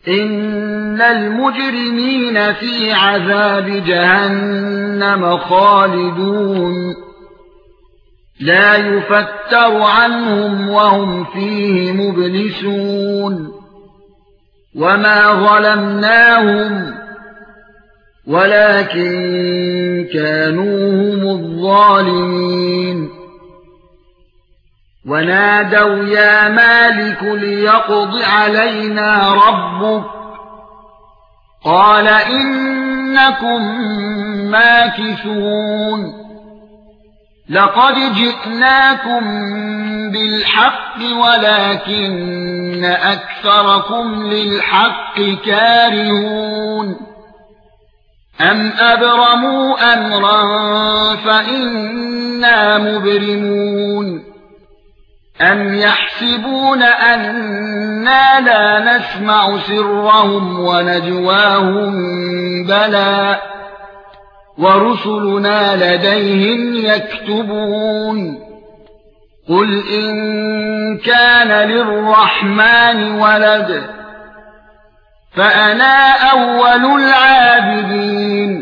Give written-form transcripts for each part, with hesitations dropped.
إن المجرمين في عذاب جهنم خالدون لا يفتر عنهم وهم فيه مبلسون وما ظلمناهم ولكن كانوا هم الظالمين ونادوا يا مالك ليقض علينا ربك قال إنكم ماكثون لقد جئناكم بالحق ولكن أكثركم للحق كارهون أم أبرموا أمرا فإنا مبرمون أم يحسبون أننا لا نسمع سرهم ونجواهم بلى ورسلنا لديهم يكتبون قل إن كان للرحمن ولد فأنا أول العابدين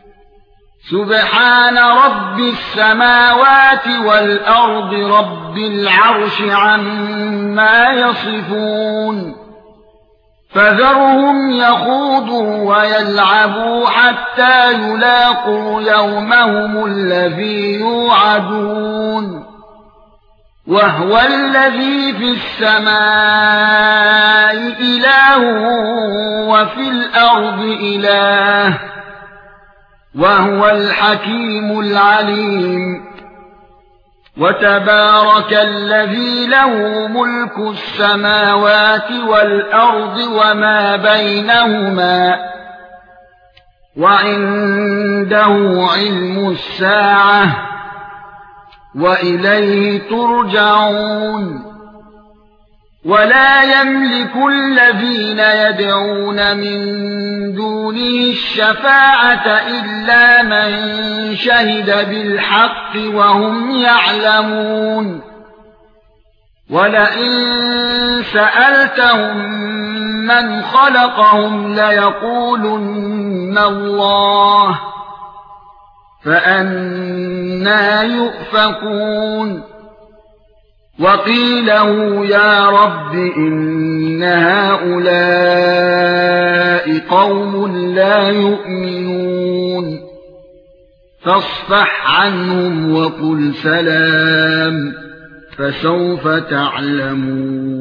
سبحان رب السماوات والأرض رب العرش عما يصفون فذرهم يخوضوا ويلعبوا حتى يلاقوا يومهم الذي يوعدون وهو الذي في السماء إله وفي الأرض إله وهو الحكيم العليم وتبارك الذي له ملك السماوات والأرض وما بينهما وعنده علم الساعة وإليه ترجعون ولا يملك الذين يدعون من دونه الشفاعة إلا من شهد بالحق وهم يعلمون ولئن سألتهم من خلقهم ليقولن الله فأنى يؤفكون وقيله يا رب إن هؤلاء قوم لا يؤمنون فاصفح عنهم وقل سلام فسوف تعلمون